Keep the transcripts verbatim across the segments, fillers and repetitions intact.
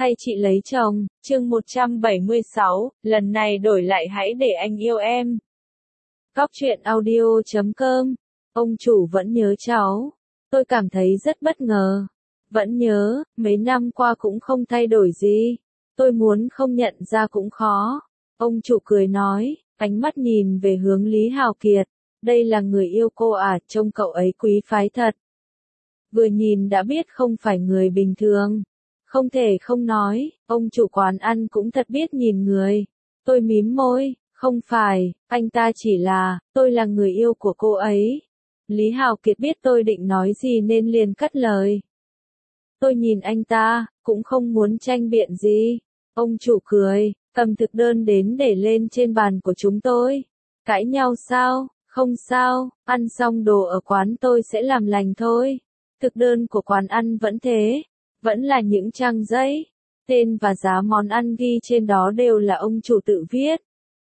hay chị lấy chồng, chương một trăm bảy mươi sáu, lần này đổi lại hãy để anh yêu em. Góc truyện audio chấm com, ông chủ vẫn nhớ cháu. Tôi cảm thấy rất bất ngờ. Vẫn nhớ, mấy năm qua cũng không thay đổi gì. Tôi muốn không nhận ra cũng khó. Ông chủ cười nói, ánh mắt nhìn về hướng Lý Hào Kiệt. Đây là người yêu cô à, trông cậu ấy quý phái thật. Vừa nhìn đã biết không phải người bình thường. Không thể không nói, ông chủ quán ăn cũng thật biết nhìn người. Tôi mím môi, không phải, anh ta chỉ là, tôi là người yêu của cô ấy. Lý Hào Kiệt biết tôi định nói gì nên liền cắt lời. Tôi nhìn anh ta, cũng không muốn tranh biện gì. Ông chủ cười, cầm thực đơn đến để lên trên bàn của chúng tôi. Cãi nhau sao? Không sao, ăn xong đồ ở quán tôi sẽ làm lành thôi. Thực đơn của quán ăn vẫn thế, vẫn là những trang giấy. Tên và giá món ăn ghi trên đó đều là ông chủ tự viết.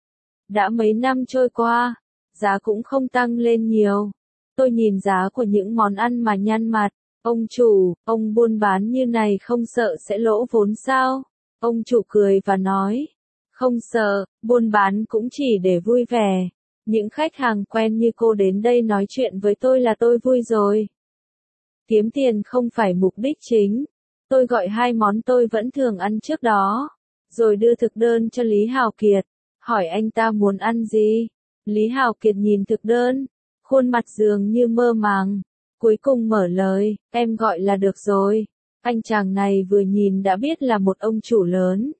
Đã mấy năm trôi qua, giá cũng không tăng lên nhiều. Tôi nhìn giá của những món ăn mà nhăn mặt. Ông chủ, ông buôn bán như này không sợ sẽ lỗ vốn sao? Ông chủ cười và nói, không sợ, buôn bán cũng chỉ để vui vẻ. Những khách hàng quen như cô đến đây nói chuyện với tôi là tôi vui rồi. Kiếm tiền không phải mục đích chính. Tôi gọi hai món tôi vẫn thường ăn trước đó, rồi đưa thực đơn cho Lý Hào Kiệt, hỏi anh ta muốn ăn gì. Lý Hào Kiệt nhìn thực đơn, khuôn mặt dường như mơ màng, cuối cùng mở lời, em gọi là được rồi. Anh chàng này vừa nhìn đã biết là một ông chủ lớn.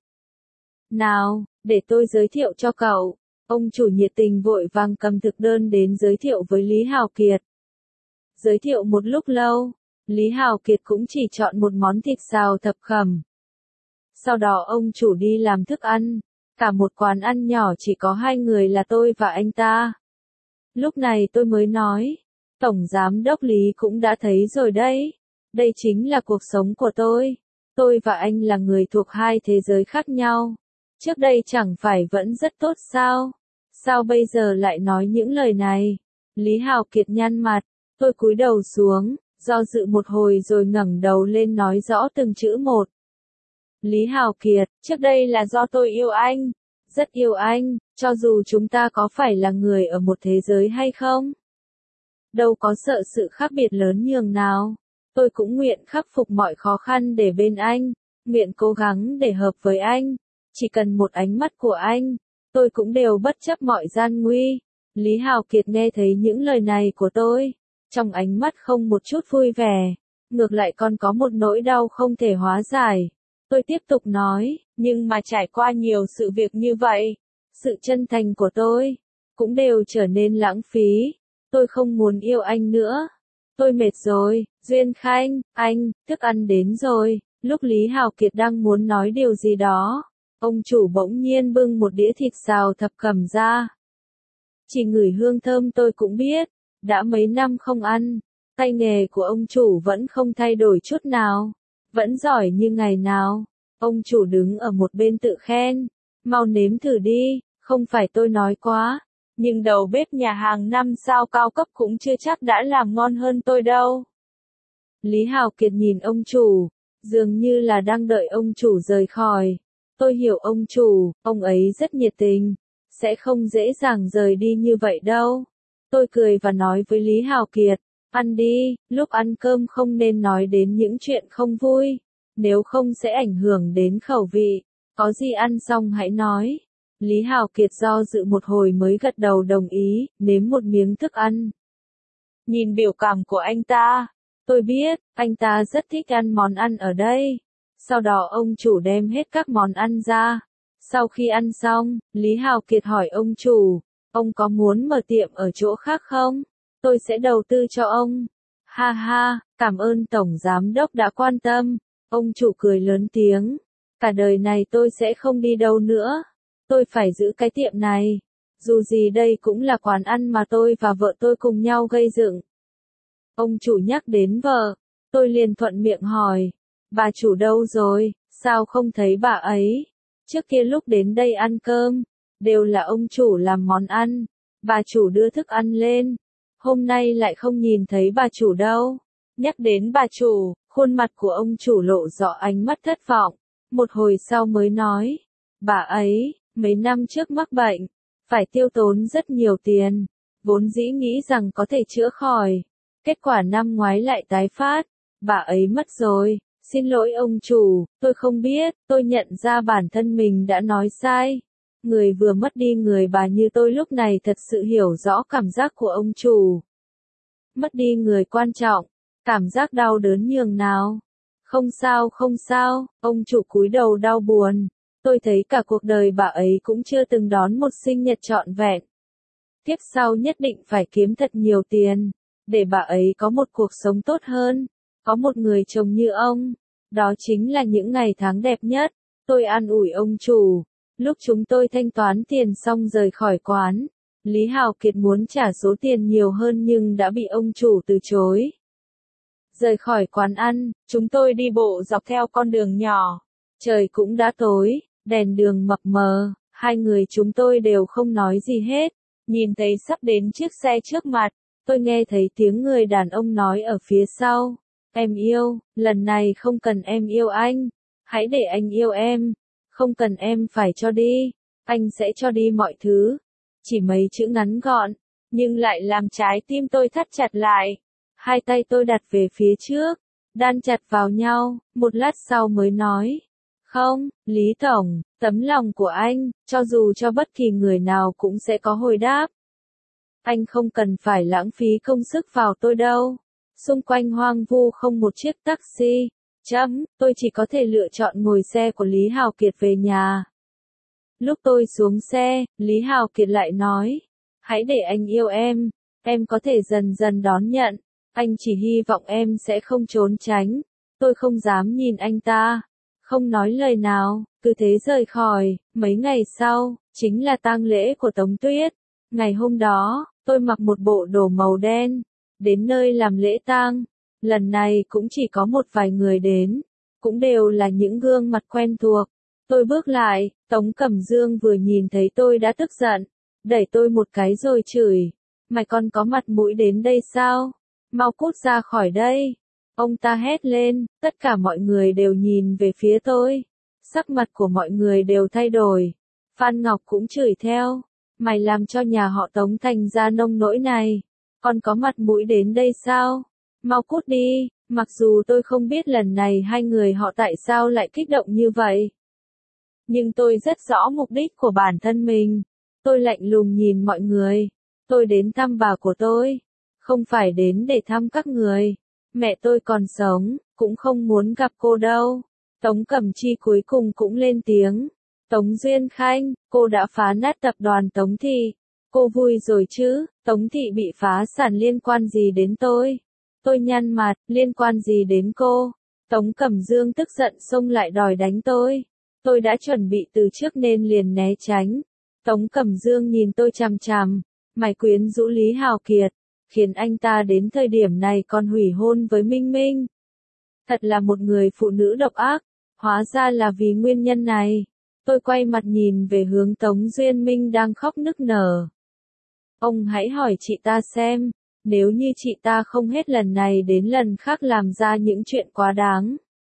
Nào, để tôi giới thiệu cho cậu. Ông chủ nhiệt tình vội vàng cầm thực đơn đến giới thiệu với Lý Hào Kiệt. Giới thiệu một lúc lâu, Lý Hào Kiệt cũng chỉ chọn một món thịt xào thập cẩm. Sau đó ông chủ đi làm thức ăn, cả một quán ăn nhỏ chỉ có hai người là tôi và anh ta. Lúc này tôi mới nói, Tổng Giám đốc Lý cũng đã thấy rồi đấy, đây chính là cuộc sống của tôi. Tôi và anh là người thuộc hai thế giới khác nhau. Trước đây chẳng phải vẫn rất tốt sao? Sao bây giờ lại nói những lời này? Lý Hào Kiệt nhăn mặt, tôi cúi đầu xuống, do dự một hồi rồi ngẩng đầu lên nói rõ từng chữ một. Lý Hào Kiệt, trước đây là do tôi yêu anh, rất yêu anh, cho dù chúng ta có phải là người ở một thế giới hay không. Đâu có sợ sự khác biệt lớn nhường nào. Tôi cũng nguyện khắc phục mọi khó khăn để bên anh, nguyện cố gắng để hợp với anh. Chỉ cần một ánh mắt của anh, tôi cũng đều bất chấp mọi gian nguy. Lý Hào Kiệt nghe thấy những lời này của tôi, trong ánh mắt không một chút vui vẻ, ngược lại còn có một nỗi đau không thể hóa giải. Tôi tiếp tục nói, nhưng mà trải qua nhiều sự việc như vậy, sự chân thành của tôi cũng đều trở nên lãng phí. Tôi không muốn yêu anh nữa. Tôi mệt rồi. Duyên Khanh, anh, thức ăn đến rồi. Lúc Lý Hào Kiệt đang muốn nói điều gì đó, ông chủ bỗng nhiên bưng một đĩa thịt xào thập cẩm ra. Chỉ ngửi hương thơm tôi cũng biết, đã mấy năm không ăn, tay nghề của ông chủ vẫn không thay đổi chút nào, vẫn giỏi như ngày nào. Ông chủ đứng ở một bên tự khen, mau nếm thử đi, không phải tôi nói quá, nhưng đầu bếp nhà hàng năm sao cao cấp cũng chưa chắc đã làm ngon hơn tôi đâu. Lý Hào Kiệt nhìn ông chủ, dường như là đang đợi ông chủ rời khỏi. Tôi hiểu ông chủ, ông ấy rất nhiệt tình, sẽ không dễ dàng rời đi như vậy đâu. Tôi cười và nói với Lý Hào Kiệt, ăn đi, lúc ăn cơm không nên nói đến những chuyện không vui, nếu không sẽ ảnh hưởng đến khẩu vị, có gì ăn xong hãy nói. Lý Hào Kiệt do dự một hồi mới gật đầu đồng ý, nếm một miếng thức ăn. Nhìn biểu cảm của anh ta, tôi biết, anh ta rất thích ăn món ăn ở đây. Sau đó ông chủ đem hết các món ăn ra. Sau khi ăn xong, Lý Hào Kiệt hỏi ông chủ, ông có muốn mở tiệm ở chỗ khác không? Tôi sẽ đầu tư cho ông. Ha ha, cảm ơn Tổng Giám đốc đã quan tâm. Ông chủ cười lớn tiếng. Cả đời này tôi sẽ không đi đâu nữa. Tôi phải giữ cái tiệm này. Dù gì đây cũng là quán ăn mà tôi và vợ tôi cùng nhau gây dựng. Ông chủ nhắc đến vợ. Tôi liền thuận miệng hỏi. Bà chủ đâu rồi? Sao không thấy bà ấy? Trước kia lúc đến đây ăn cơm, đều là ông chủ làm món ăn. Bà chủ đưa thức ăn lên. Hôm nay lại không nhìn thấy bà chủ đâu. Nhắc đến bà chủ, khuôn mặt của ông chủ lộ rõ ánh mắt thất vọng. một hồi sau mới nói, bà ấy, mấy năm trước mắc bệnh, phải tiêu tốn rất nhiều tiền, vốn dĩ nghĩ rằng có thể chữa khỏi, kết quả năm ngoái lại tái phát, bà ấy mất rồi, xin lỗi ông chủ, tôi không biết, tôi nhận ra bản thân mình đã nói sai. Người vừa mất đi người bà như tôi lúc này thật sự hiểu rõ cảm giác của ông chủ. Mất đi người quan trọng, cảm giác đau đớn nhường nào. Không sao không sao, ông chủ cúi đầu đau buồn. Tôi thấy cả cuộc đời bà ấy cũng chưa từng đón một sinh nhật trọn vẹn. Tiếp sau nhất định phải kiếm thật nhiều tiền, để bà ấy có một cuộc sống tốt hơn, có một người chồng như ông. Đó chính là những ngày tháng đẹp nhất. Tôi an ủi ông chủ. Lúc chúng tôi thanh toán tiền xong rời khỏi quán, Lý Hào Kiệt muốn trả số tiền nhiều hơn nhưng đã bị ông chủ từ chối. Rời khỏi quán ăn, chúng tôi đi bộ dọc theo con đường nhỏ. Trời cũng đã tối, đèn đường mập mờ, hai người chúng tôi đều không nói gì hết. Nhìn thấy sắp đến chiếc xe trước mặt, tôi nghe thấy tiếng người đàn ông nói ở phía sau. Em yêu, lần này không cần em yêu anh, hãy để anh yêu em. Không cần em phải cho đi, anh sẽ cho đi mọi thứ. Chỉ mấy chữ ngắn gọn, nhưng lại làm trái tim tôi thắt chặt lại. Hai tay tôi đặt về phía trước, đan chặt vào nhau, một lát sau mới nói. Không, Lý Tổng, tấm lòng của anh, cho dù cho bất kỳ người nào cũng sẽ có hồi đáp. Anh không cần phải lãng phí công sức vào tôi đâu. Xung quanh hoang vu không một chiếc taxi. Chấm, tôi chỉ có thể lựa chọn ngồi xe của Lý Hào Kiệt về nhà. Lúc tôi xuống xe, Lý Hào Kiệt lại nói, hãy để anh yêu em, em có thể dần dần đón nhận, anh chỉ hy vọng em sẽ không trốn tránh. Tôi không dám nhìn anh ta, không nói lời nào, cứ thế rời khỏi. Mấy ngày sau, chính là tang lễ của Tống Tuyết. Ngày hôm đó, tôi mặc một bộ đồ màu đen, đến nơi làm lễ tang. Lần này cũng chỉ có một vài người đến, cũng đều là những gương mặt quen thuộc. Tôi bước lại, Tống Cẩm Dương vừa nhìn thấy tôi đã tức giận, đẩy tôi một cái rồi chửi, mày còn có mặt mũi đến đây sao? Mau cút ra khỏi đây. Ông ta hét lên, tất cả mọi người đều nhìn về phía tôi. Sắc mặt của mọi người đều thay đổi. Phan Ngọc cũng chửi theo, mày làm cho nhà họ Tống thành ra nông nỗi này, còn có mặt mũi đến đây sao? Mau cút đi. Mặc dù tôi không biết lần này hai người họ tại sao lại kích động như vậy, nhưng tôi rất rõ mục đích của bản thân mình. Tôi lạnh lùng nhìn mọi người. Tôi đến thăm bà của tôi, không phải đến để thăm các người. Mẹ tôi còn sống, cũng không muốn gặp cô đâu. Tống Cẩm Chi cuối cùng cũng lên tiếng. Tống Duyên Khanh, cô đã phá nát tập đoàn Tống Thị. Cô vui rồi chứ? Tống Thị bị phá sản liên quan gì đến tôi? Tôi nhăn mặt, liên quan gì đến cô? Tống Cẩm Dương tức giận xông lại đòi đánh tôi. Tôi đã chuẩn bị từ trước nên liền né tránh. Tống Cẩm Dương nhìn tôi chằm chằm, mày quyến rũ Lý Hào Kiệt, khiến anh ta đến thời điểm này còn hủy hôn với Minh Minh. Thật là một người phụ nữ độc ác, hóa ra là vì nguyên nhân này. Tôi quay mặt nhìn về hướng Tống Duyên Minh đang khóc nức nở. Ông hãy hỏi chị ta xem, nếu như chị ta không hết lần này đến lần khác làm ra những chuyện quá đáng,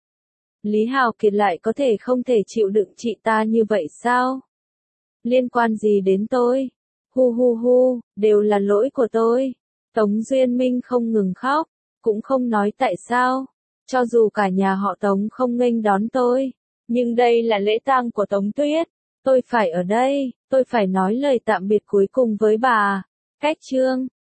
Lý Hào Kiệt lại có thể không thể chịu đựng chị ta như vậy sao? Liên quan gì đến tôi? Hu hu hu, đều là lỗi của tôi. Tống Duyên Minh không ngừng khóc, cũng không nói tại sao. Cho dù cả nhà họ Tống không nghênh đón tôi, nhưng đây là lễ tang của Tống Tuyết. Tôi phải ở đây, tôi phải nói lời tạm biệt cuối cùng với bà. Cách chương